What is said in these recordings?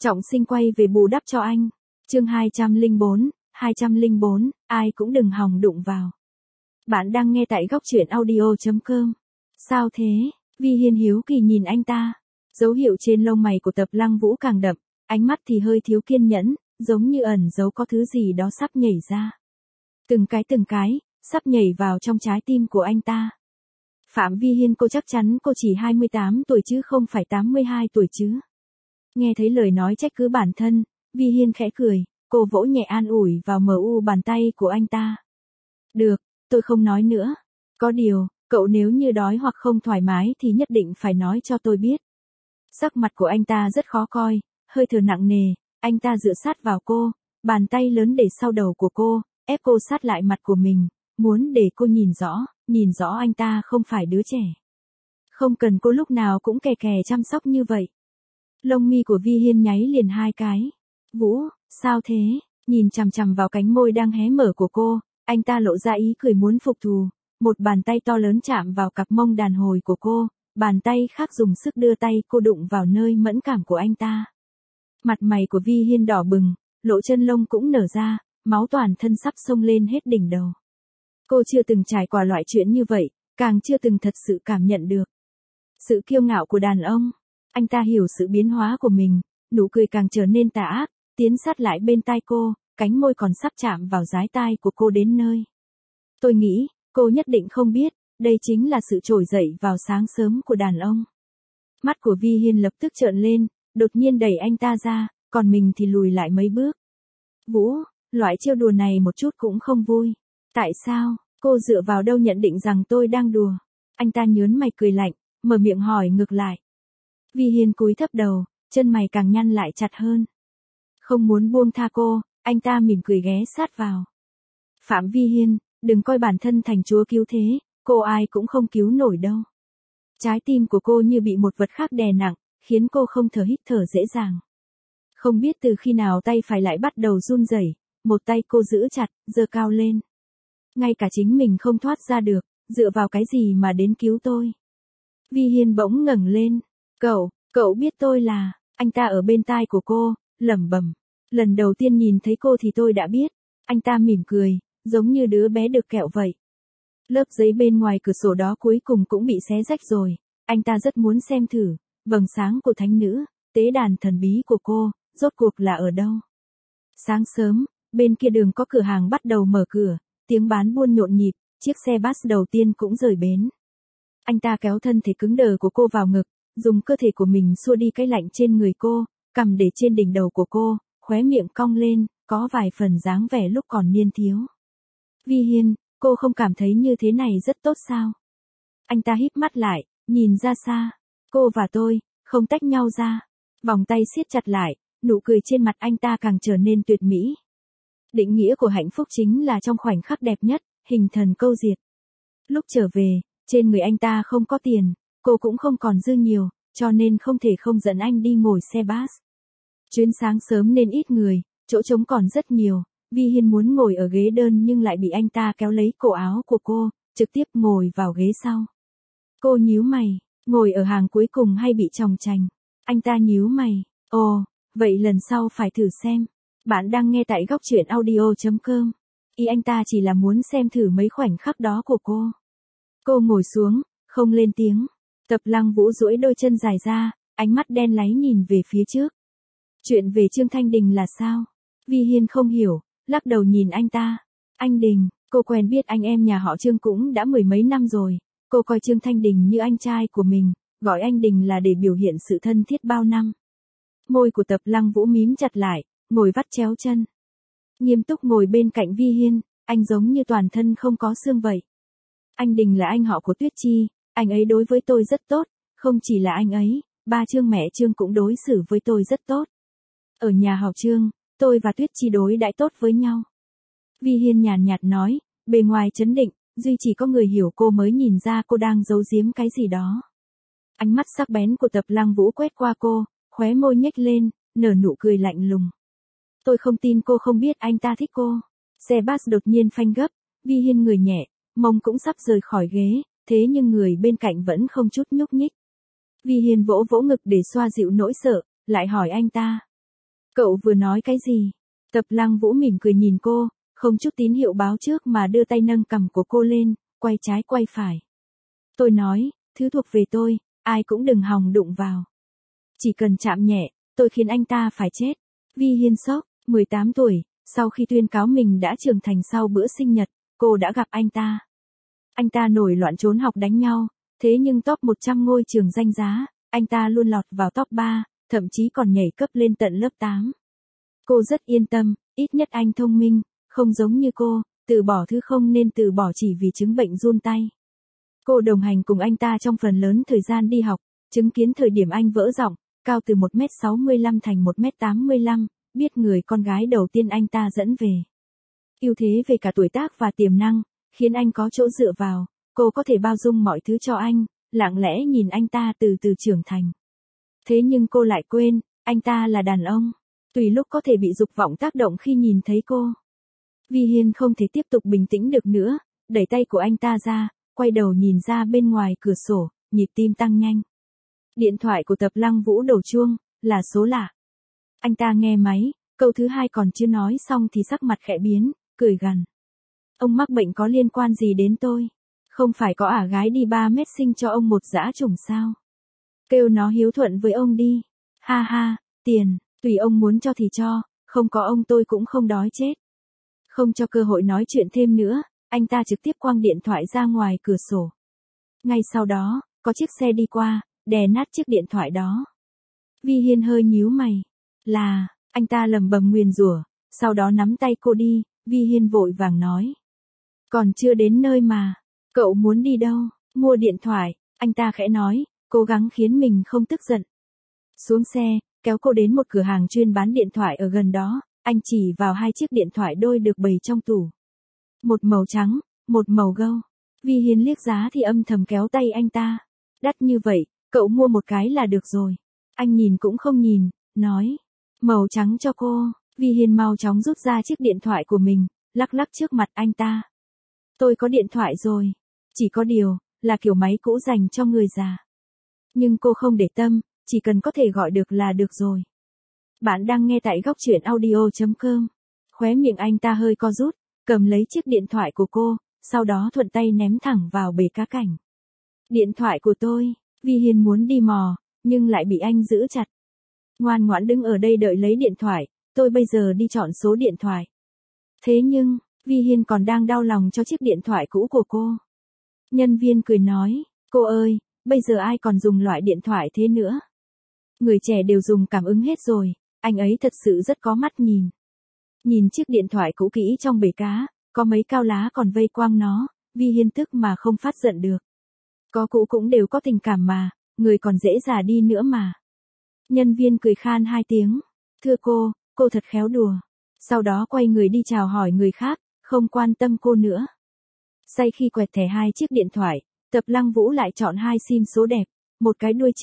Trọng Sinh quay về bù đắp cho anh. Chương 204, ai cũng đừng hòng đụng vào. Bạn đang nghe tại góc truyện audio.com. Sao thế? Vi Hiên hiếu kỳ nhìn anh ta. Dấu hiệu trên lông mày của Tập Lăng Vũ càng đậm, ánh mắt thì hơi thiếu kiên nhẫn, giống như ẩn giấu có thứ gì đó sắp nhảy ra. Từng cái, sắp nhảy vào trong trái tim của anh ta. Phạm Vi Hiên, cô chắc chắn cô chỉ 28 tuổi chứ không phải 82 tuổi chứ? Nghe thấy lời nói trách cứ bản thân, Vi Hiên khẽ cười, cô vỗ nhẹ an ủi vào mu bàn tay của anh ta. Được, tôi không nói nữa. Có điều, cậu nếu như đói hoặc không thoải mái thì nhất định phải nói cho tôi biết. Sắc mặt của anh ta rất khó coi, hơi thở nặng nề, anh ta dựa sát vào cô, bàn tay lớn để sau đầu của cô, ép cô sát lại mặt của mình, muốn để cô nhìn rõ anh ta không phải đứa trẻ. Không cần cô lúc nào cũng kè kè chăm sóc như vậy. Lông mi của Vi Hiên nháy liền hai cái. Vũ, sao thế? Nhìn chằm chằm vào cánh môi đang hé mở của cô, anh ta lộ ra ý cười muốn phục thù. Một bàn tay to lớn chạm vào cặp mông đàn hồi của cô, bàn tay khác dùng sức đưa tay cô đụng vào nơi mẫn cảm của anh ta. Mặt mày của Vi Hiên đỏ bừng, lỗ chân lông cũng nở ra, máu toàn thân sắp xông lên hết đỉnh đầu. Cô chưa từng trải qua loại chuyện như vậy, càng chưa từng thật sự cảm nhận được sự kiêu ngạo của đàn ông. Anh ta hiểu sự biến hóa của mình, nụ cười càng trở nên tà ác, tiến sát lại bên tai cô, cánh môi còn sắp chạm vào dái tai của cô đến nơi. Tôi nghĩ, cô nhất định không biết, đây chính là sự trỗi dậy vào sáng sớm của đàn ông. Mắt của Vi Hiên lập tức trợn lên, đột nhiên đẩy anh ta ra, còn mình thì lùi lại mấy bước. Vũ, loại trêu đùa này một chút cũng không vui. Tại sao, cô dựa vào đâu nhận định rằng tôi đang đùa? Anh ta nhớn mày cười lạnh, mở miệng hỏi ngược lại. Vi Hiên cúi thấp đầu, chân mày càng nhăn lại chặt hơn. Không muốn buông tha cô, anh ta mỉm cười ghé sát vào. Phạm Vi Hiên, đừng coi bản thân thành chúa cứu thế, cô ai cũng không cứu nổi đâu. Trái tim của cô như bị một vật khác đè nặng, khiến cô không thở hít thở dễ dàng. Không biết từ khi nào tay phải lại bắt đầu run rẩy, một tay cô giữ chặt, giơ cao lên. Ngay cả chính mình không thoát ra được, dựa vào cái gì mà đến cứu tôi? Vi Hiên bỗng ngẩng lên. Cậu biết tôi là... Anh ta ở bên tai của cô, lẩm bẩm. Lần đầu tiên nhìn thấy cô thì tôi đã biết. Anh ta mỉm cười, giống như đứa bé được kẹo vậy. Lớp giấy bên ngoài cửa sổ đó cuối cùng cũng bị xé rách rồi. Anh ta rất muốn xem thử, vầng sáng của thánh nữ, tế đàn thần bí của cô, rốt cuộc là ở đâu. Sáng sớm, bên kia đường có cửa hàng bắt đầu mở cửa, tiếng bán buôn nhộn nhịp, chiếc xe bus đầu tiên cũng rời bến. Anh ta kéo thân thể cứng đờ của cô vào ngực, dùng cơ thể của mình xua đi cái lạnh trên người cô, cầm để trên đỉnh đầu của cô, khóe miệng cong lên, có vài phần dáng vẻ lúc còn niên thiếu. Vi Hiên, cô không cảm thấy như thế này rất tốt sao? Anh ta híp mắt lại, nhìn ra xa. Cô và tôi, không tách nhau ra. Vòng tay siết chặt lại, nụ cười trên mặt anh ta càng trở nên tuyệt mỹ. Định nghĩa của hạnh phúc chính là trong khoảnh khắc đẹp nhất, hình thần câu diệt. Lúc trở về, trên người anh ta không có tiền, cô cũng không còn dư nhiều, cho nên không thể không dẫn anh đi ngồi xe bus. Chuyến sáng sớm nên ít người, chỗ trống còn rất nhiều. Vi Hiên muốn ngồi ở ghế đơn nhưng lại bị anh ta kéo lấy cổ áo của cô, trực tiếp ngồi vào ghế sau. Cô nhíu mày, ngồi ở hàng cuối cùng hay bị chòng chành? Anh ta nhíu mày, ồ, vậy lần sau phải thử xem. Bạn đang nghe tại góc truyện audio.com. Ý anh ta chỉ là muốn xem thử mấy khoảnh khắc đó của cô. Cô ngồi xuống, không lên tiếng. Tập Lăng Vũ duỗi đôi chân dài ra, ánh mắt đen láy nhìn về phía trước. Chuyện về Trương Thanh Đình là sao? Vi Hiên không hiểu, lắc đầu nhìn anh ta. Anh Đình, cô quen biết anh em nhà họ Trương cũng đã mười mấy năm rồi. Cô coi Trương Thanh Đình như anh trai của mình, gọi anh Đình là để biểu hiện sự thân thiết bao năm. Môi của Tập Lăng Vũ mím chặt lại, ngồi vắt chéo chân. Nghiêm túc ngồi bên cạnh Vi Hiên, anh giống như toàn thân không có xương vậy. Anh Đình là anh họ của Tuyết Chi, anh ấy đối với tôi rất tốt, không chỉ là anh ấy, ba Trương mẹ Trương cũng đối xử với tôi rất tốt. Ở nhà họ Trương, tôi và Tuyết Chi đối đãi tốt với nhau. Vi Hiên nhàn nhạt nói, bề ngoài trấn định, duy chỉ có người hiểu cô mới nhìn ra cô đang giấu giếm cái gì đó. Ánh mắt sắc bén của Tập Lăng Vũ quét qua cô, khóe môi nhếch lên, nở nụ cười lạnh lùng. Tôi không tin cô không biết anh ta thích cô. Xe bus đột nhiên phanh gấp, Vi Hiên người nhẹ, mông cũng sắp rời khỏi ghế, thế nhưng người bên cạnh vẫn không chút nhúc nhích. Vi Hiên vỗ vỗ ngực để xoa dịu nỗi sợ, lại hỏi anh ta. Cậu vừa nói cái gì? Tập Lăng Vũ mỉm cười nhìn cô, không chút tín hiệu báo trước mà đưa tay nâng cằm của cô lên, quay trái quay phải. Tôi nói, thứ thuộc về tôi, ai cũng đừng hòng đụng vào. Chỉ cần chạm nhẹ, tôi khiến anh ta phải chết. Vi Hiên sốc, 18 tuổi, sau khi tuyên cáo mình đã trưởng thành sau bữa sinh nhật, cô đã gặp anh ta. Anh ta nổi loạn trốn học đánh nhau, thế nhưng top 100 ngôi trường danh giá, anh ta luôn lọt vào top 3, thậm chí còn nhảy cấp lên tận lớp 8. Cô rất yên tâm, ít nhất anh thông minh, không giống như cô, từ bỏ thứ không nên từ bỏ chỉ vì chứng bệnh run tay. Cô đồng hành cùng anh ta trong phần lớn thời gian đi học, chứng kiến thời điểm anh vỡ giọng, cao từ 1m65 thành 1m85, biết người con gái đầu tiên anh ta dẫn về. Ưu thế về cả tuổi tác và tiềm năng, khiến anh có chỗ dựa vào, cô có thể bao dung mọi thứ cho anh, lặng lẽ nhìn anh ta từ từ trưởng thành. Thế nhưng cô lại quên, anh ta là đàn ông, tùy lúc có thể bị dục vọng tác động khi nhìn thấy cô. Vi Hiên không thể tiếp tục bình tĩnh được nữa, đẩy tay của anh ta ra, quay đầu nhìn ra bên ngoài cửa sổ, nhịp tim tăng nhanh. Điện thoại của Tập Lăng Vũ đổ chuông, là số lạ. Anh ta nghe máy, câu thứ hai còn chưa nói xong thì sắc mặt khẽ biến, cười gằn. Ông mắc bệnh có liên quan gì đến tôi? Không phải có ả gái đi 3 mét sinh cho ông một dã chủng sao? Kêu nó hiếu thuận với ông đi. Ha ha, tiền, tùy ông muốn cho thì cho, không có ông tôi cũng không đói chết. Không cho cơ hội nói chuyện thêm nữa, anh ta trực tiếp quăng điện thoại ra ngoài cửa sổ. Ngay sau đó, có chiếc xe đi qua, đè nát chiếc điện thoại đó. Vi Hiên hơi nhíu mày. Anh ta lầm bầm nguyền rủa, sau đó nắm tay cô đi, Vi Hiên vội vàng nói. Còn chưa đến nơi mà, cậu muốn đi đâu, mua điện thoại, anh ta khẽ nói, cố gắng khiến mình không tức giận. Xuống xe, kéo cô đến một cửa hàng chuyên bán điện thoại ở gần đó, anh chỉ vào hai chiếc điện thoại đôi được bày trong tủ. Một màu trắng, một màu gâu. Vi Hiên liếc giá thì âm thầm kéo tay anh ta. Đắt như vậy, cậu mua một cái là được rồi. Anh nhìn cũng không nhìn, nói. Màu trắng cho cô. Vi Hiên mau chóng rút ra chiếc điện thoại của mình, lắc lắc trước mặt anh ta. Tôi có điện thoại rồi. Chỉ có điều, là kiểu máy cũ dành cho người già. Nhưng cô không để tâm, chỉ cần có thể gọi được là được rồi. Bạn đang nghe tại góc truyện audio.com. Khóe miệng anh ta hơi co rút, cầm lấy chiếc điện thoại của cô, sau đó thuận tay ném thẳng vào bể cá cảnh. Điện thoại của tôi, Vi Hiên muốn đi mò, nhưng lại bị anh giữ chặt. Ngoan ngoãn đứng ở đây đợi lấy điện thoại, tôi bây giờ đi chọn số điện thoại. Thế nhưng, Vi Hiên còn đang đau lòng cho chiếc điện thoại cũ của cô. Nhân viên cười nói, cô ơi, bây giờ ai còn dùng loại điện thoại thế nữa? Người trẻ đều dùng cảm ứng hết rồi, anh ấy thật sự rất có mắt nhìn. Nhìn chiếc điện thoại cũ kỹ trong bể cá, có mấy cao lá còn vây quanh nó, Vi Hiên tức mà không phát giận được. Có cũ cũng đều có tình cảm mà, người còn dễ già đi nữa mà. Nhân viên cười khan hai tiếng, thưa cô thật khéo đùa. Sau đó quay người đi chào hỏi người khác, không quan tâm cô nữa. Say khi quẹt thẻ hai chiếc điện thoại, Tập Lăng Vũ lại chọn hai sim số đẹp, một cái đuôi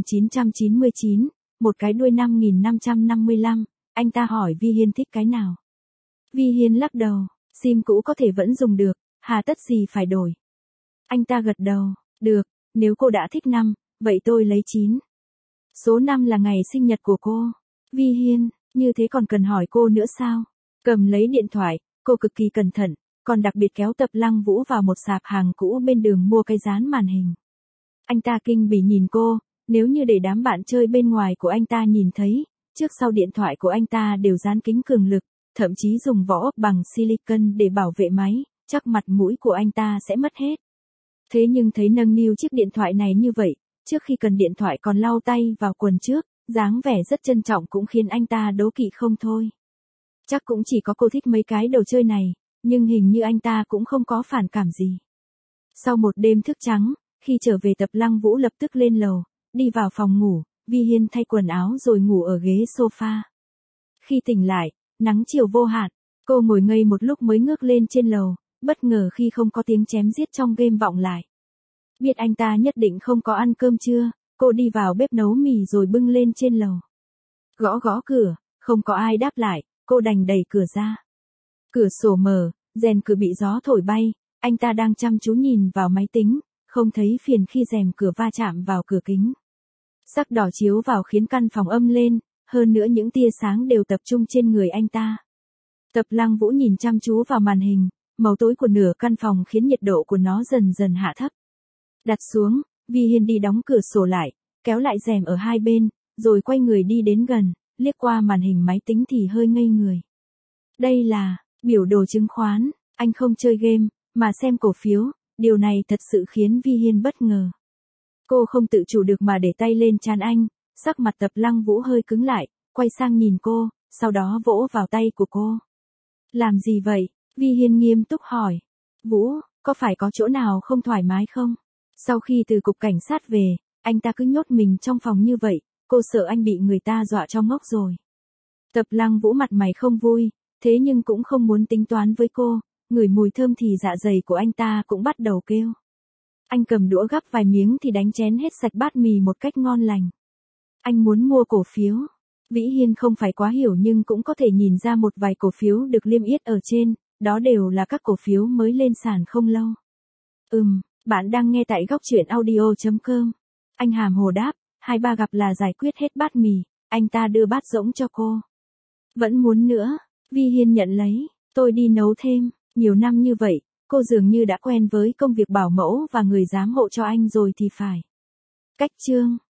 9999, một cái đuôi 5555, anh ta hỏi Vi Hiên thích cái nào. Vi Hiên lắc đầu, sim cũ có thể vẫn dùng được, hà tất gì phải đổi. Anh ta gật đầu, được, nếu cô đã thích 5, vậy tôi lấy 9. Số 5 là ngày sinh nhật của cô. Vi Hiên, như thế còn cần hỏi cô nữa sao? Cầm lấy điện thoại, cô cực kỳ cẩn thận, còn đặc biệt kéo Tập Lăng Vũ vào một sạp hàng cũ bên đường mua cái dán màn hình. Anh ta kinh bỉ nhìn cô, nếu như để đám bạn chơi bên ngoài của anh ta nhìn thấy, trước sau điện thoại của anh ta đều dán kính cường lực, thậm chí dùng vỏ ốp bằng silicon để bảo vệ máy, chắc mặt mũi của anh ta sẽ mất hết. Thế nhưng thấy nâng niu chiếc điện thoại này như vậy, trước khi cần điện thoại còn lau tay vào quần trước, dáng vẻ rất trân trọng cũng khiến anh ta đố kỵ không thôi. Chắc cũng chỉ có cô thích mấy cái đồ chơi này, nhưng hình như anh ta cũng không có phản cảm gì. Sau một đêm thức trắng, khi trở về Tập Lăng Vũ lập tức lên lầu, đi vào phòng ngủ, Vi Hiên thay quần áo rồi ngủ ở ghế sofa. Khi tỉnh lại, nắng chiều vô hạn, cô ngồi ngây một lúc mới ngước lên trên lầu, bất ngờ khi không có tiếng chém giết trong game vọng lại. Biết anh ta nhất định không có ăn cơm trưa, cô đi vào bếp nấu mì rồi bưng lên trên lầu. Gõ gõ cửa, không có ai đáp lại, cô đành đẩy cửa ra. Cửa sổ mở, rèm cửa bị gió thổi bay, anh ta đang chăm chú nhìn vào máy tính, không thấy phiền khi rèm cửa va chạm vào cửa kính. Sắc đỏ chiếu vào khiến căn phòng âm lên, hơn nữa những tia sáng đều tập trung trên người anh ta. Tập Lăng Vũ nhìn chăm chú vào màn hình, màu tối của nửa căn phòng khiến nhiệt độ của nó dần dần hạ thấp. Đặt xuống, Vi Hiên đi đóng cửa sổ lại, kéo lại rèm ở hai bên, rồi quay người đi đến gần, liếc qua màn hình máy tính thì hơi ngây người. Đây là biểu đồ chứng khoán, anh không chơi game, mà xem cổ phiếu, điều này thật sự khiến Vi Hiên bất ngờ. Cô không tự chủ được mà để tay lên trán anh, sắc mặt Tập Lăng Vũ hơi cứng lại, quay sang nhìn cô, sau đó vỗ vào tay của cô. Làm gì vậy? Vi Hiên nghiêm túc hỏi. Vũ, có phải có chỗ nào không thoải mái không? Sau khi từ cục cảnh sát về, anh ta cứ nhốt mình trong phòng như vậy, cô sợ anh bị người ta dọa cho ngốc rồi. Tập Lăng Vũ mặt mày không vui, thế nhưng cũng không muốn tính toán với cô, ngửi mùi thơm thì dạ dày của anh ta cũng bắt đầu kêu. Anh cầm đũa gắp vài miếng thì đánh chén hết sạch bát mì một cách ngon lành. Anh muốn mua cổ phiếu. Vĩ Hiên không phải quá hiểu nhưng cũng có thể nhìn ra một vài cổ phiếu được niêm yết ở trên, đó đều là các cổ phiếu mới lên sàn không lâu. Bạn đang nghe tại góc truyện audio.com. Anh hàm hồ đáp, 2-3 gặp là giải quyết hết bát mì, anh ta đưa bát rỗng cho cô. Vẫn muốn nữa, Vi Hiên nhận lấy, tôi đi nấu thêm, nhiều năm như vậy, cô dường như đã quen với công việc bảo mẫu và người giám hộ cho anh rồi thì phải. Cách chương